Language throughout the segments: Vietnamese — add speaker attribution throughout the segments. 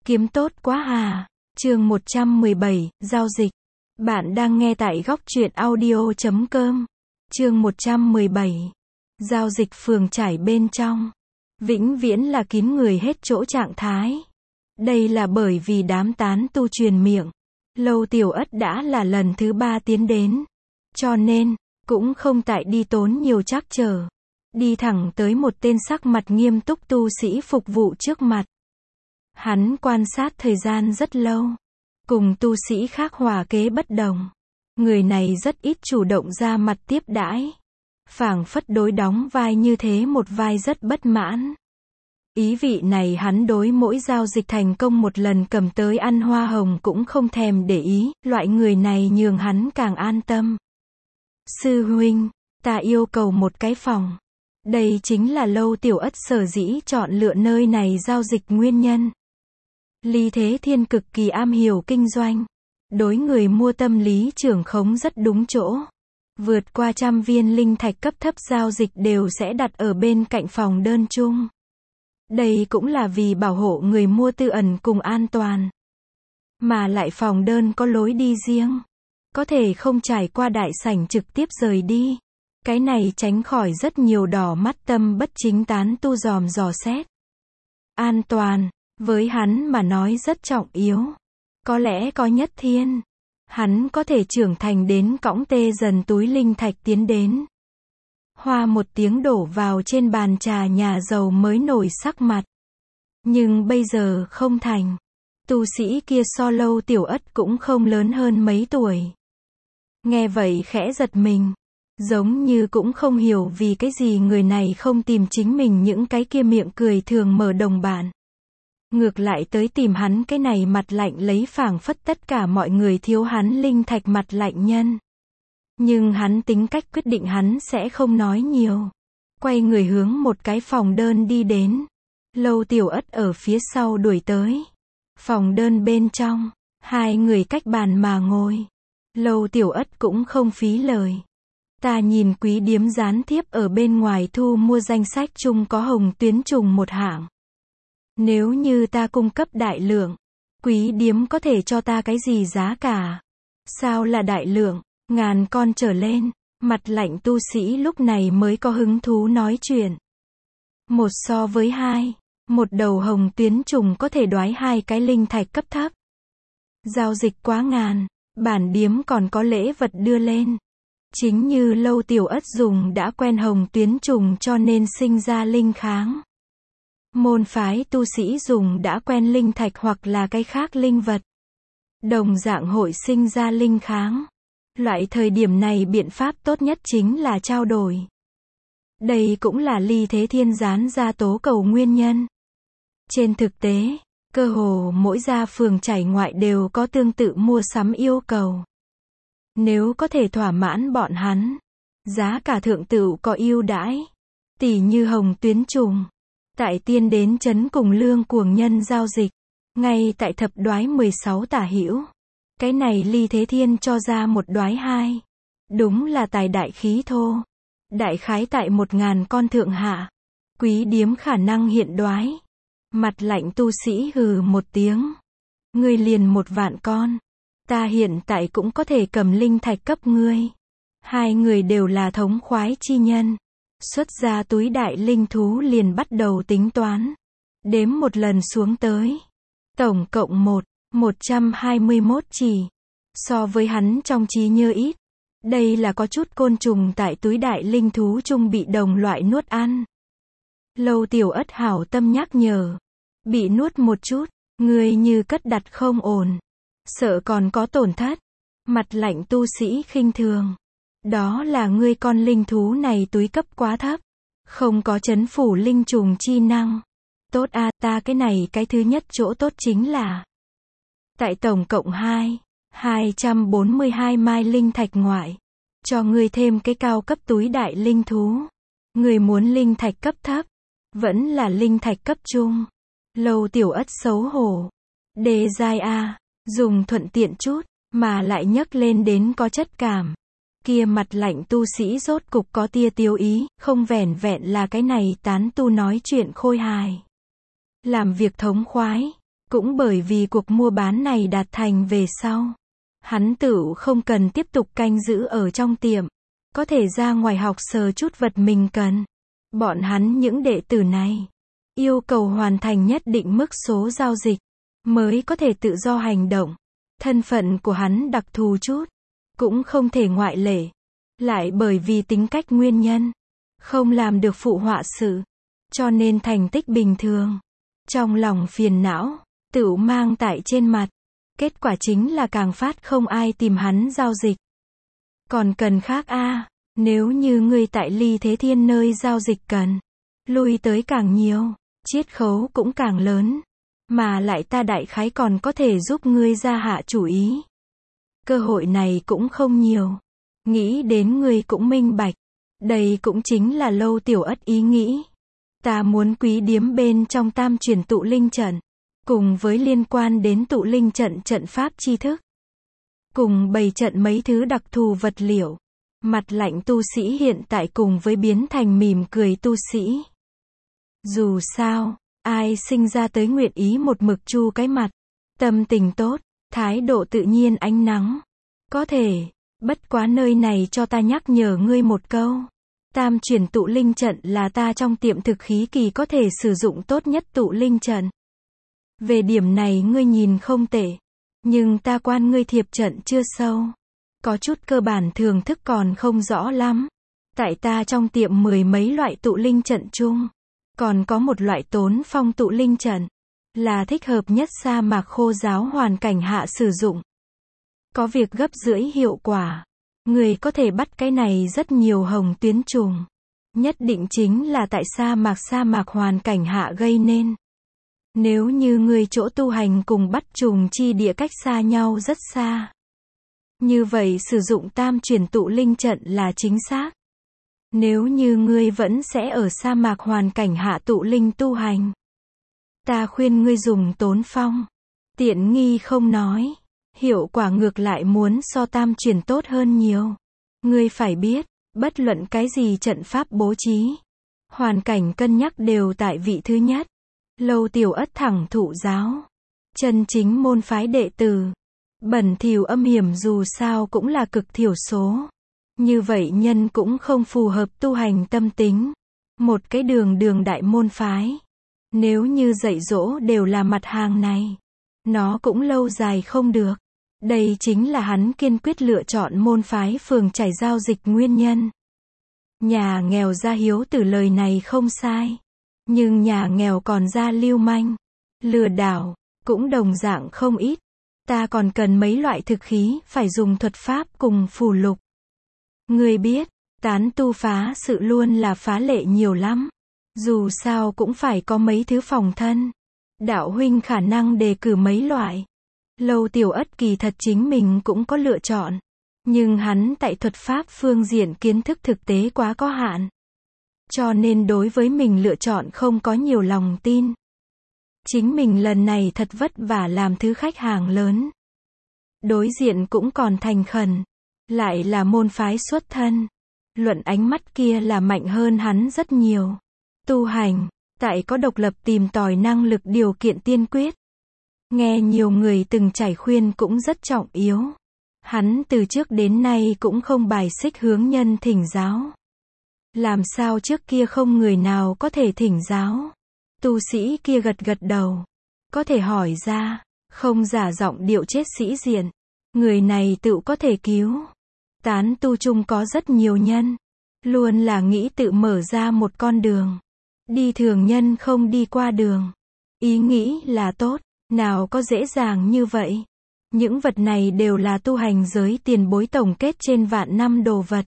Speaker 1: Kiếm tốt quá à. Chương 117, giao dịch. Bạn đang nghe tại góc truyện audio.com. Chương 117. Giao dịch phường trải bên trong. Vĩnh viễn là kín người hết chỗ trạng thái. Đây là bởi vì đám tán tu truyền miệng. Lâu Tiểu Ất đã là lần thứ 3 tiến đến. Cho nên, cũng không tại đi tốn nhiều trắc trở. Đi thẳng tới một tên sắc mặt nghiêm túc tu sĩ phục vụ trước mặt. Hắn quan sát thời gian rất lâu. Cùng tu sĩ khác hòa kế bất đồng. Người này rất ít chủ động ra mặt tiếp đãi. Phảng phất đối đóng vai như thế một vai rất bất mãn. Ý vị này hắn đối mỗi giao dịch thành công một lần cầm tới ăn hoa hồng cũng không thèm để ý, loại người này nhường hắn càng an tâm. Sư huynh, ta yêu cầu một cái phòng. Đây chính là Lâu Tiểu Ất sở dĩ chọn lựa nơi này giao dịch nguyên nhân. Ly Thế Thiên cực kỳ am hiểu kinh doanh. Đối người mua tâm lý trưởng khống rất đúng chỗ. Vượt qua 100 viên linh thạch cấp thấp giao dịch đều sẽ đặt ở bên cạnh phòng đơn chung. Đây cũng là vì bảo hộ người mua tư ẩn cùng an toàn. Mà lại phòng đơn có lối đi riêng. Có thể không trải qua đại sảnh trực tiếp rời đi. Cái này tránh khỏi rất nhiều đỏ mắt tâm bất chính tán tu dòm dò xét. An toàn, với hắn mà nói rất trọng yếu. Có lẽ có nhất thiên. Hắn có thể trưởng thành đến cõng tê dần túi linh thạch tiến đến. Hoa một tiếng đổ vào trên bàn trà nhà giàu mới nổi sắc mặt. Nhưng bây giờ không thành. Tu sĩ kia so Lâu Tiểu Ất cũng không lớn hơn mấy tuổi. Nghe vậy khẽ giật mình. Giống như cũng không hiểu vì cái gì người này không tìm chính mình những cái kia miệng cười thường mở đồng bạn. Ngược lại tới tìm hắn cái này mặt lạnh lấy phảng phất tất cả mọi người thiếu hắn linh thạch mặt lạnh nhân. Nhưng hắn tính cách quyết định hắn sẽ không nói nhiều. Quay người hướng một cái phòng đơn đi đến. Lâu Tiểu Ất ở phía sau đuổi tới. Phòng đơn bên trong, hai người cách bàn mà ngồi. Lâu Tiểu Ất cũng không phí lời. Ta nhìn quý điếm gián tiếp ở bên ngoài thu mua danh sách chung có hồng tuyến trùng một hạng. Nếu như ta cung cấp đại lượng, quý điếm có thể cho ta cái gì giá cả? Sao là đại lượng? 1000 con trở lên. Mặt lạnh tu sĩ lúc này mới có hứng thú nói chuyện. Một so với hai. Một đầu hồng tuyến trùng có thể đoái 2 cái linh thạch cấp thấp. Giao dịch quá ngàn. Bản điếm còn có lễ vật đưa lên. Chính như Lâu Tiểu Ất dùng đã quen hồng tuyến trùng cho nên sinh ra linh kháng. Môn phái tu sĩ dùng đã quen linh thạch hoặc là cái khác linh vật. Đồng dạng hội sinh ra linh kháng. Loại thời điểm này biện pháp tốt nhất chính là trao đổi. Đây cũng là Ly Thế Thiên dán ra tố cầu nguyên nhân. Trên thực tế, cơ hồ mỗi gia phường trải ngoại đều có tương tự mua sắm yêu cầu. Nếu có thể thỏa mãn bọn hắn, giá cả thượng tựu có ưu đãi. Tỷ như hồng tuyến trùng. Tại tiên đến trấn cùng lương cuồng nhân giao dịch. Ngay tại thập đoái 16 tả hữu. Cái này Ly Thế Thiên cho ra một đoái 2. Đúng là tài đại khí thô. Đại khái tại 1000 con thượng hạ. Quý điếm khả năng hiện đoái. Mặt lạnh tu sĩ hừ một tiếng. Ngươi liền 1.000 con. Ta hiện tại cũng có thể cầm linh thạch cấp ngươi. Hai người đều là thống khoái chi nhân. Xuất ra túi đại linh thú liền bắt đầu tính toán. Đếm một lần xuống tới. Tổng cộng 121 chỉ. So với hắn trong trí nhớ ít. Đây là có chút côn trùng tại túi đại linh thú chung bị đồng loại nuốt ăn. Lâu Tiểu Ất hảo tâm nhắc nhở. Bị nuốt một chút. Ngươi như cất đặt không ổn. Sợ còn có tổn thất. Mặt lạnh tu sĩ khinh thường. Đó là ngươi con linh thú này túi cấp quá thấp. Không có trấn phủ linh trùng chi năng. Tốt a, ta cái này cái thứ nhất chỗ tốt chính là. Tại tổng cộng 242 mai linh thạch ngoại. Cho ngươi thêm cái cao cấp túi đại linh thú. Ngươi muốn linh thạch cấp thấp. Vẫn là linh thạch cấp trung. Lâu Tiểu Ất xấu hổ. Đề giai a. Dùng thuận tiện chút. Mà lại nhấc lên đến có chất cảm. Kia mặt lạnh tu sĩ rốt cục có tia tiêu ý, không vẻn vẹn là cái này tán tu nói chuyện khôi hài. Làm việc thống khoái. Cũng bởi vì cuộc mua bán này đạt thành về sau, hắn tựu không cần tiếp tục canh giữ ở trong tiệm, có thể ra ngoài học sờ chút vật mình cần. Bọn hắn những đệ tử này yêu cầu hoàn thành nhất định mức số giao dịch mới có thể tự do hành động. Thân phận của hắn đặc thù chút, cũng không thể ngoại lệ. Lại bởi vì tính cách nguyên nhân, không làm được phụ họa sự, cho nên thành tích bình thường. Trong lòng phiền não, tựu mang tại trên mặt. Kết quả chính là càng phát không ai tìm hắn giao dịch. Còn cần khác a, nếu như ngươi tại Ly Thế Thiên nơi giao dịch cần, lui tới càng nhiều, chiết khấu cũng càng lớn. Mà lại ta đại khái còn có thể giúp ngươi ra hạ chủ ý. Cơ hội này cũng không nhiều. Nghĩ đến ngươi cũng minh bạch. Đây cũng chính là Lâu Tiểu Ất ý nghĩ. Ta muốn quý điếm bên trong tam chuyển tụ linh trận, cùng với liên quan đến tụ linh trận trận pháp tri thức, cùng bày trận mấy thứ đặc thù vật liệu. Mặt lạnh tu sĩ hiện tại cùng với biến thành mỉm cười tu sĩ. Dù sao, ai sinh ra tới nguyện ý một mực chu cái mặt, tâm tình tốt, thái độ tự nhiên ánh nắng. Có thể, bất quá nơi này cho ta nhắc nhở ngươi một câu. Tam chuyển tụ linh trận là ta trong tiệm thực khí kỳ có thể sử dụng tốt nhất tụ linh trận. Về điểm này ngươi nhìn không tệ, nhưng ta quan ngươi thiệp trận chưa sâu. Có chút cơ bản thường thức còn không rõ lắm. Tại ta trong tiệm mười mấy loại tụ linh trận chung, còn có một loại tốn phong tụ linh trận, là thích hợp nhất sa mạc khô giáo hoàn cảnh hạ sử dụng. Có việc gấp rưỡi hiệu quả. Người có thể bắt cái này rất nhiều hồng tuyến trùng. Nhất định chính là tại sa mạc hoàn cảnh hạ gây nên. Nếu như người chỗ tu hành cùng bắt trùng chi địa cách xa nhau rất xa, như vậy sử dụng tam chuyển tụ linh trận là chính xác. Nếu như ngươi vẫn sẽ ở sa mạc hoàn cảnh hạ tụ linh tu hành, ta khuyên ngươi dùng tốn phong. Tiện nghi không nói, hiệu quả ngược lại muốn so tam chuyển tốt hơn nhiều. Ngươi phải biết, bất luận cái gì trận pháp bố trí, hoàn cảnh cân nhắc đều tại vị thứ nhất. Lâu Tiểu Ất thẳng thụ giáo, chân chính môn phái đệ tử. Bẩn thỉu âm hiểm dù sao cũng là cực thiểu số. Như vậy nhân cũng không phù hợp tu hành tâm tính. Một cái đường đại môn phái, nếu như dạy dỗ đều là mặt hàng này, nó cũng lâu dài không được. Đây chính là hắn kiên quyết lựa chọn môn phái phường chảy giao dịch nguyên nhân. Nhà nghèo ra hiếu tử lời này không sai. Nhưng nhà nghèo còn ra lưu manh, lừa đảo, cũng đồng dạng không ít. Ta còn cần mấy loại thực khí, phải dùng thuật pháp cùng phù lục. Ngươi biết, tán tu phá sự luôn là phá lệ nhiều lắm. Dù sao cũng phải có mấy thứ phòng thân. Đạo huynh khả năng đề cử mấy loại. Lâu Tiểu Ất kỳ thật chính mình cũng có lựa chọn. Nhưng hắn tại thuật pháp phương diện kiến thức thực tế quá có hạn. Cho nên đối với mình lựa chọn không có nhiều lòng tin. Chính mình lần này thật vất vả làm thứ khách hàng lớn. Đối diện cũng còn thành khẩn. Lại là môn phái xuất thân. Luận ánh mắt kia là mạnh hơn hắn rất nhiều. Tu hành, tại có độc lập tìm tòi năng lực điều kiện tiên quyết. Nghe nhiều người từng trải khuyên cũng rất trọng yếu. Hắn từ trước đến nay cũng không bài xích hướng nhân thỉnh giáo. Làm sao trước kia không người nào có thể thỉnh giáo. Tu sĩ kia gật gật đầu. Có thể hỏi ra, không giả giọng điệu chết sĩ diện. Người này tự có thể cứu. Tán tu chung có rất nhiều nhân. Luôn là nghĩ tự mở ra một con đường. Đi thường nhân không đi qua đường. Ý nghĩ là tốt, nào có dễ dàng như vậy. Những vật này đều là tu hành giới tiền bối tổng kết trên vạn năm đồ vật.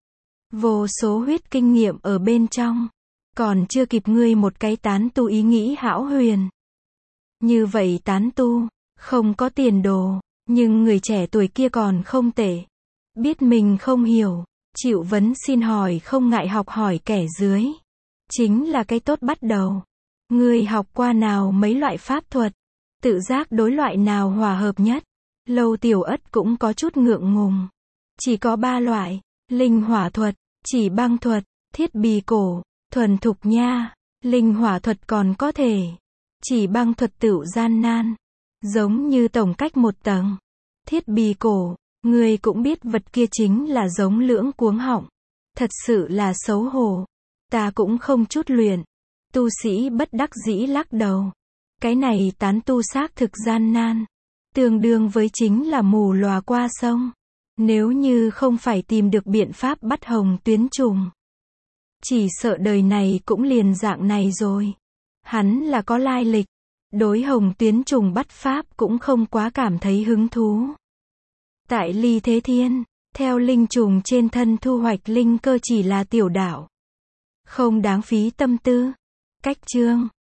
Speaker 1: Vô số huyết kinh nghiệm ở bên trong. Còn chưa kịp ngươi một cái tán tu ý nghĩ hão huyền. Như vậy tán tu, không có tiền đồ, nhưng người trẻ tuổi kia còn không tệ. Biết mình không hiểu, chịu vấn xin hỏi không ngại học hỏi kẻ dưới. Chính là cái tốt bắt đầu. Ngươi học qua nào mấy loại pháp thuật, tự giác đối loại nào hòa hợp nhất. Lâu Tiểu Ất cũng có chút ngượng ngùng. Chỉ có 3 loại, linh hỏa thuật, chỉ băng thuật, thiết bì cổ, thuần thục nha. Linh hỏa thuật còn có thể. Chỉ băng thuật tựu gian nan. Giống như tổng cách một tầng. Thiết bì cổ. Ngươi cũng biết vật kia chính là giống lưỡng cuống họng. Thật sự là xấu hổ. Ta cũng không chút luyện. Tu sĩ bất đắc dĩ lắc đầu. Cái này tán tu xác thực gian nan. Tương đương với chính là mù lòa qua sông. Nếu như không phải tìm được biện pháp bắt hồng tuyến trùng. Chỉ sợ đời này cũng liền dạng này rồi. Hắn là có lai lịch. Đối hồng tuyến trùng bắt pháp cũng không quá cảm thấy hứng thú. Tại Ly Thế Thiên, theo linh trùng trên thân thu hoạch linh cơ chỉ là tiểu đạo. Không đáng phí tâm tư. Cách chương